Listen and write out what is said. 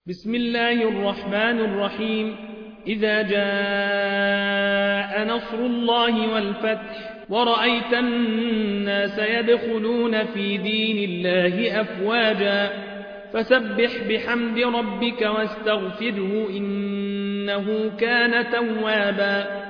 بسم الله الرحمن الرحيم. إذا جاء نصر الله والفتح ورأيت الناس يدخلون في دين الله أفواجا فسبح بحمد ربك واستغفره إنه كان توابا.